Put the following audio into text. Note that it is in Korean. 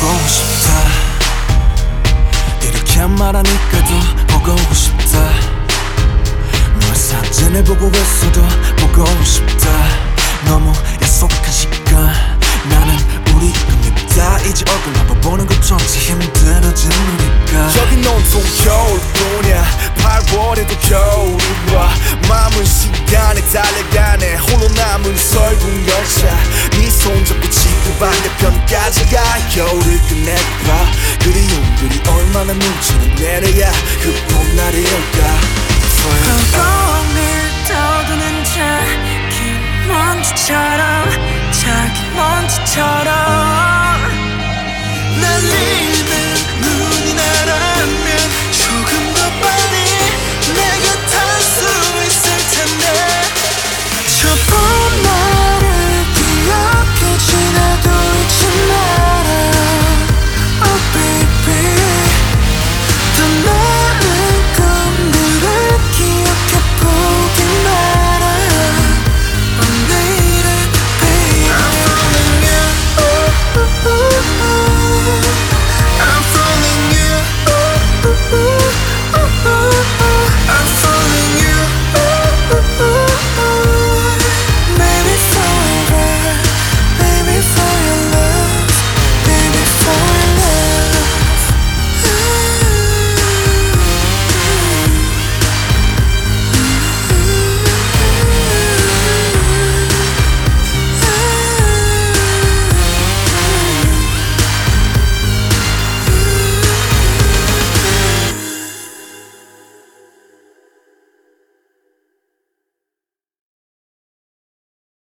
보고 싶다. 이렇게 말하니까 더 보고 싶다. 너의 사진을 보고 있어도 보고 싶다. 너무 약속한 시간 나는 우리 겁니다. 이제 얼굴 한번 보는 것조차 힘들어진 우리가. 여긴 온통 겨울뿐이야. 8월에도 겨울이 와. 마음은 시간에 달려가네. 홀로 남은 설국 열차. 네 손잡고 지구 반대편까지 가. 겨울을 끝내봐. 그리움들이 얼마나 눈치를 내려야 그 봄날이 올까. 허공을 떠도는 자기 먼지처럼 자기 먼지처럼